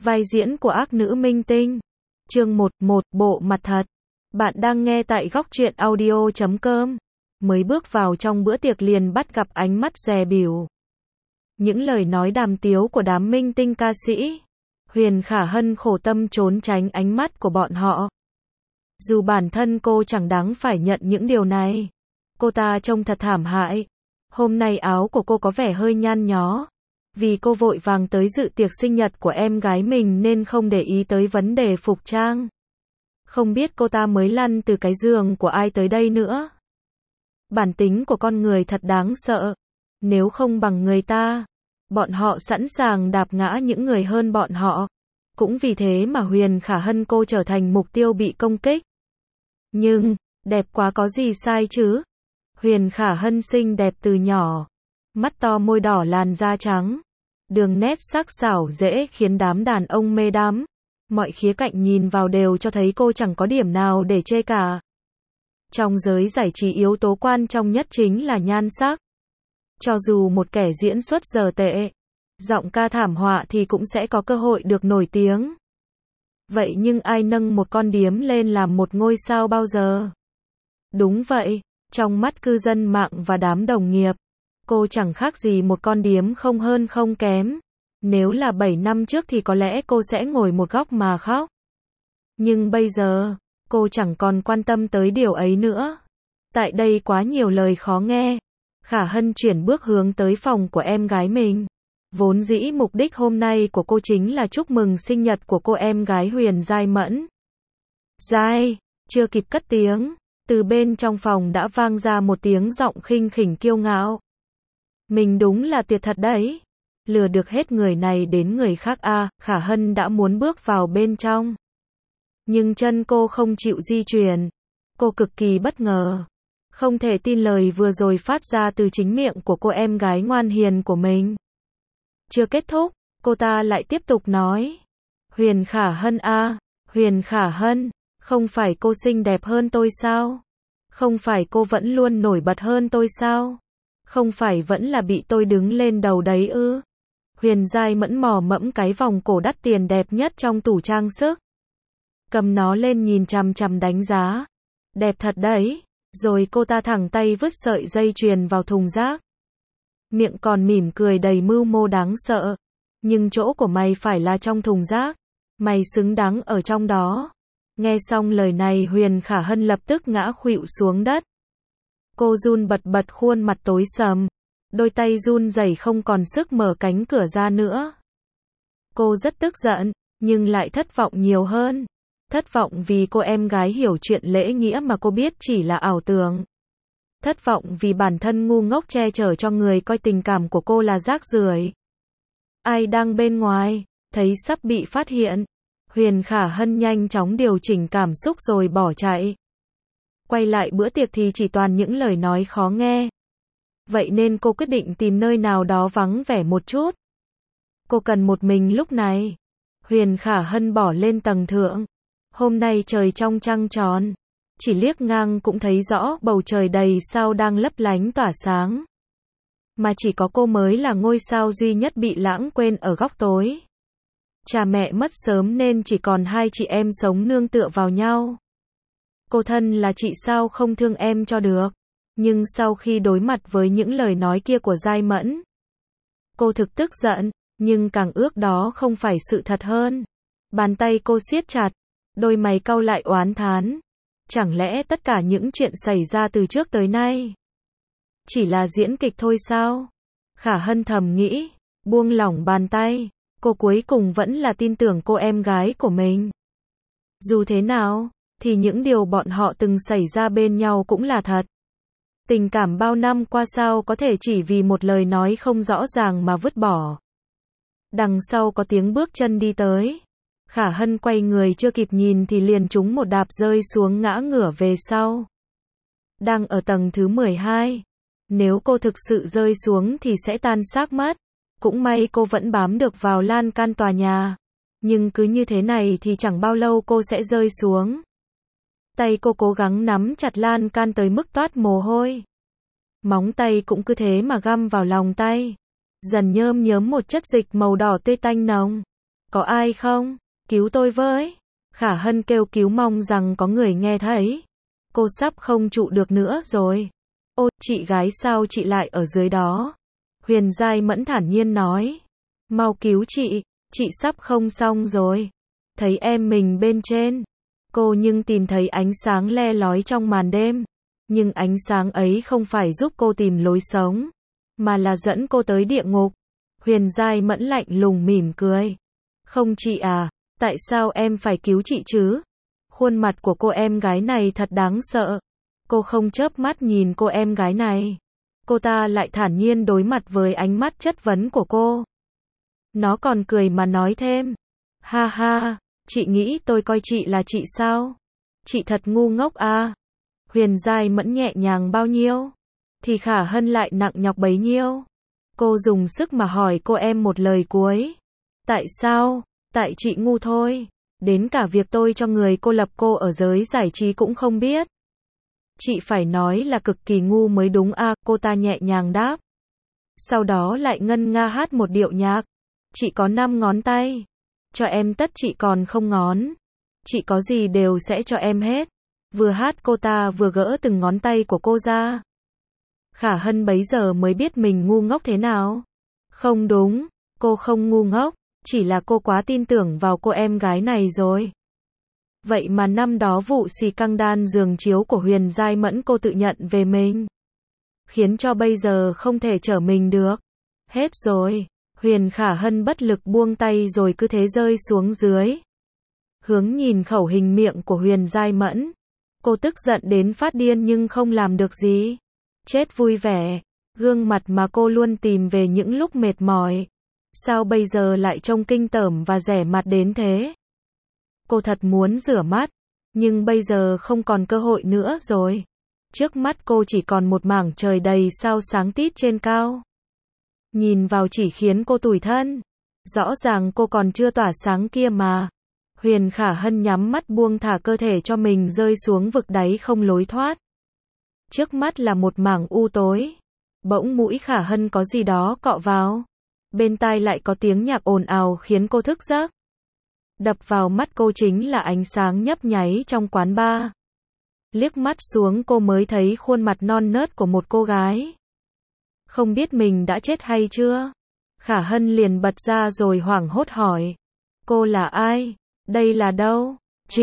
Vai diễn của ác nữ minh tinh. Chương 11, bộ mặt thật. Bạn đang nghe tại góc truyện audio.com. Mới bước vào trong bữa tiệc liền bắt gặp ánh mắt dè bỉu. Những lời nói đàm tiếu của đám minh tinh ca sĩ. Huyền Khả Hân khổ tâm trốn tránh ánh mắt của bọn họ. Dù bản thân cô chẳng đáng phải nhận những điều này. Cô ta trông thật thảm hại. Hôm nay áo của cô có vẻ hơi nhăn nhó. Vì cô vội vàng tới dự tiệc sinh nhật của em gái mình nên không để ý tới vấn đề phục trang. Không biết cô ta mới lăn từ cái giường của ai tới đây nữa. Bản tính của con người thật đáng sợ. Nếu không bằng người ta, bọn họ sẵn sàng đạp ngã những người hơn bọn họ. Cũng vì thế mà Huyền Khả Hân cô trở thành mục tiêu bị công kích. Nhưng, đẹp quá có gì sai chứ? Huyền Khả Hân xinh đẹp từ nhỏ. Mắt to môi đỏ làn da trắng. Đường nét sắc sảo dễ khiến đám đàn ông mê đắm. Mọi khía cạnh nhìn vào đều cho thấy cô chẳng có điểm nào để chê cả. Trong giới giải trí yếu tố quan trọng nhất chính là nhan sắc. Cho dù một kẻ diễn xuất dở tệ, giọng ca thảm họa thì cũng sẽ có cơ hội được nổi tiếng. Vậy nhưng ai nâng một con điếm lên làm một ngôi sao bao giờ? Đúng vậy, trong mắt cư dân mạng và đám đồng nghiệp, cô chẳng khác gì một con điếm không hơn không kém. Nếu là 7 năm trước thì có lẽ cô sẽ ngồi một góc mà khóc. Nhưng bây giờ, cô chẳng còn quan tâm tới điều ấy nữa. Tại đây quá nhiều lời khó nghe. Khả Hân chuyển bước hướng tới phòng của em gái mình. Vốn dĩ mục đích hôm nay của cô chính là chúc mừng sinh nhật của cô em gái Huyền Giai Mẫn. Giai, chưa kịp cất tiếng, từ bên trong phòng đã vang ra một tiếng giọng khinh khỉnh kiêu ngạo. Mình đúng là tuyệt thật đấy. Lừa được hết người này đến người khác à, Khả Hân đã muốn bước vào bên trong. Nhưng chân cô không chịu di chuyển. Cô cực kỳ bất ngờ. Không thể tin lời vừa rồi phát ra từ chính miệng của cô em gái ngoan hiền của mình. Chưa kết thúc, cô ta lại tiếp tục nói. Huyền Khả Hân à, Huyền Khả Hân, không phải cô xinh đẹp hơn tôi sao? Không phải cô vẫn luôn nổi bật hơn tôi sao? Không phải vẫn là bị tôi đứng lên đầu đấy ư? Huyền Giai Mẫn mò mẫm cái vòng cổ đắt tiền đẹp nhất trong tủ trang sức. Cầm nó lên nhìn chằm chằm đánh giá. Đẹp thật đấy. Rồi cô ta thẳng tay vứt sợi dây chuyền vào thùng rác. Miệng còn mỉm cười đầy mưu mô đáng sợ. Nhưng chỗ của mày phải là trong thùng rác. Mày xứng đáng ở trong đó. Nghe xong lời này Huyền Khả Hân lập tức ngã khuỵu xuống đất. Cô run bật bật khuôn mặt tối sầm. Đôi tay run rẩy không còn sức mở cánh cửa ra nữa. Cô rất tức giận, nhưng lại thất vọng nhiều hơn. Thất vọng vì cô em gái hiểu chuyện lễ nghĩa mà cô biết chỉ là ảo tưởng. Thất vọng vì bản thân ngu ngốc che chở cho người coi tình cảm của cô là rác rưởi. Ai đang bên ngoài, thấy sắp bị phát hiện. Huyền Khả Hân nhanh chóng điều chỉnh cảm xúc rồi bỏ chạy. Quay lại bữa tiệc thì chỉ toàn những lời nói khó nghe. Vậy nên cô quyết định tìm nơi nào đó vắng vẻ một chút. Cô cần một mình lúc này. Huyền Khả Hân bỏ lên tầng thượng. Hôm nay trời trong trăng tròn. Chỉ liếc ngang cũng thấy rõ bầu trời đầy sao đang lấp lánh tỏa sáng. Mà chỉ có cô mới là ngôi sao duy nhất bị lãng quên ở góc tối. Cha mẹ mất sớm nên chỉ còn hai chị em sống nương tựa vào nhau. Cô thân là chị sao không thương em cho được. Nhưng sau khi đối mặt với những lời nói kia của Giai Mẫn, cô thực tức giận, nhưng càng ước đó không phải sự thật hơn. Bàn tay cô siết chặt, đôi mày cau lại oán thán. Chẳng lẽ tất cả những chuyện xảy ra từ trước tới nay chỉ là diễn kịch thôi sao? Khả Hân thầm nghĩ, buông lỏng bàn tay, cô cuối cùng vẫn là tin tưởng cô em gái của mình. Dù thế nào, thì những điều bọn họ từng xảy ra bên nhau cũng là thật. Tình cảm bao năm qua sao có thể chỉ vì một lời nói không rõ ràng mà vứt bỏ. Đằng sau có tiếng bước chân đi tới. Khả Hân quay người chưa kịp nhìn thì liền trúng một đạp rơi xuống ngã ngửa về sau. Đang ở tầng thứ 12. Nếu cô thực sự rơi xuống thì sẽ tan xác mất. Cũng may cô vẫn bám được vào lan can tòa nhà. Nhưng cứ như thế này thì chẳng bao lâu cô sẽ rơi xuống. Tay cô cố gắng nắm chặt lan can tới mức toát mồ hôi. Móng tay cũng cứ thế mà găm vào lòng tay. Dần nhớm nhớm một chất dịch màu đỏ tươi tanh nồng. Có ai không? Cứu tôi với. Khả Hân kêu cứu mong rằng có người nghe thấy. Cô sắp không trụ được nữa rồi. Ô, chị gái sao chị lại ở dưới đó? Huyền Giai Mẫn thản nhiên nói. Mau cứu chị sắp không xong rồi. Thấy em mình bên trên. Cô nhưng tìm thấy ánh sáng le lói trong màn đêm. Nhưng ánh sáng ấy không phải giúp cô tìm lối sống, mà là dẫn cô tới địa ngục. Huyền Giai Mẫn lạnh lùng mỉm cười. Không chị à, tại sao em phải cứu chị chứ? Khuôn mặt của cô em gái này thật đáng sợ. Cô không chớp mắt nhìn cô em gái này. Cô ta lại thản nhiên đối mặt với ánh mắt chất vấn của cô. Nó còn cười mà nói thêm. Ha ha, chị nghĩ tôi coi chị là chị sao? Chị thật ngu ngốc à? Huyền Giai Mẫn nhẹ nhàng bao nhiêu, thì Khả Hân lại nặng nhọc bấy nhiêu. Cô dùng sức mà hỏi cô em một lời cuối. Tại sao? Tại chị ngu thôi. Đến cả việc tôi cho người cô lập cô ở giới giải trí cũng không biết. Chị phải nói là cực kỳ ngu mới đúng à, cô ta nhẹ nhàng đáp. Sau đó lại ngân nga hát một điệu nhạc. Chị có 5 ngón tay. Cho em tất chị còn không ngón. Chị có gì đều sẽ cho em hết. Vừa hát cô ta vừa gỡ từng ngón tay của cô ra. Khả Hân bấy giờ mới biết mình ngu ngốc thế nào. Không đúng, cô không ngu ngốc, chỉ là cô quá tin tưởng vào cô em gái này rồi. Vậy mà năm đó vụ xì căng đan giường chiếu của Huyền Giai Mẫn cô tự nhận về mình. Khiến cho bây giờ không thể trở mình được. Hết rồi, Huyền Khả Hân bất lực buông tay rồi cứ thế rơi xuống dưới. Hướng nhìn khẩu hình miệng của Huyền Giai Mẫn. Cô tức giận đến phát điên nhưng không làm được gì. Chết vui vẻ, gương mặt mà cô luôn tìm về những lúc mệt mỏi. Sao bây giờ lại trông kinh tởm và rẻ mặt đến thế? Cô thật muốn rửa mắt, nhưng bây giờ không còn cơ hội nữa rồi. Trước mắt cô chỉ còn một mảng trời đầy sao sáng tít trên cao. Nhìn vào chỉ khiến cô tủi thân. Rõ ràng cô còn chưa tỏa sáng kia mà. Huyền Khả Hân nhắm mắt buông thả cơ thể cho mình rơi xuống vực đáy không lối thoát. Trước mắt là một mảng u tối. Bỗng mũi Khả Hân có gì đó cọ vào. Bên tai lại có tiếng nhạc ồn ào khiến cô thức giấc. Đập vào mắt cô chính là ánh sáng nhấp nháy trong quán bar. Liếc mắt xuống cô mới thấy khuôn mặt non nớt của một cô gái. Không biết mình đã chết hay chưa? Khả Hân liền bật ra rồi hoảng hốt hỏi. Cô là ai? Đây là đâu?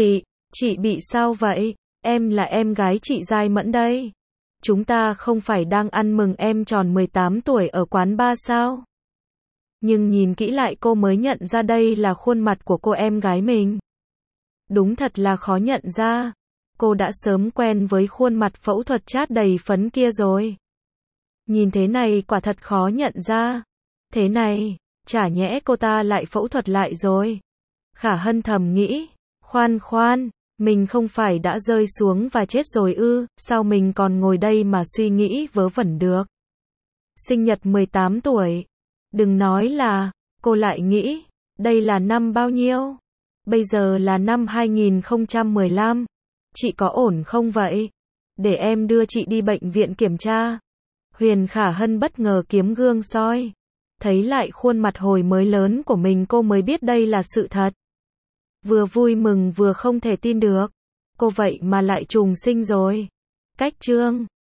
Chị bị sao vậy? Em là em gái chị Giai Mẫn đây. Chúng ta không phải đang ăn mừng em tròn 18 tuổi ở quán bar sao? Nhưng nhìn kỹ lại cô mới nhận ra đây là khuôn mặt của cô em gái mình. Đúng thật là khó nhận ra. Cô đã sớm quen với khuôn mặt phẫu thuật chát đầy phấn kia rồi. Nhìn thế này quả thật khó nhận ra. Thế này, chả nhẽ cô ta lại phẫu thuật lại rồi. Khả Hân thầm nghĩ, khoan, mình không phải đã rơi xuống và chết rồi ư, sao mình còn ngồi đây mà suy nghĩ vớ vẩn được. Sinh nhật 18 tuổi. Đừng nói là, cô lại nghĩ, đây là năm bao nhiêu? Bây giờ là năm 2015. Chị có ổn không vậy? Để em đưa chị đi bệnh viện kiểm tra. Huyền Khả Hân bất ngờ kiếm gương soi. Thấy lại khuôn mặt hồi mới lớn của mình cô mới biết đây là sự thật. Vừa vui mừng vừa không thể tin được. Cô vậy mà lại trùng sinh rồi. Cách chương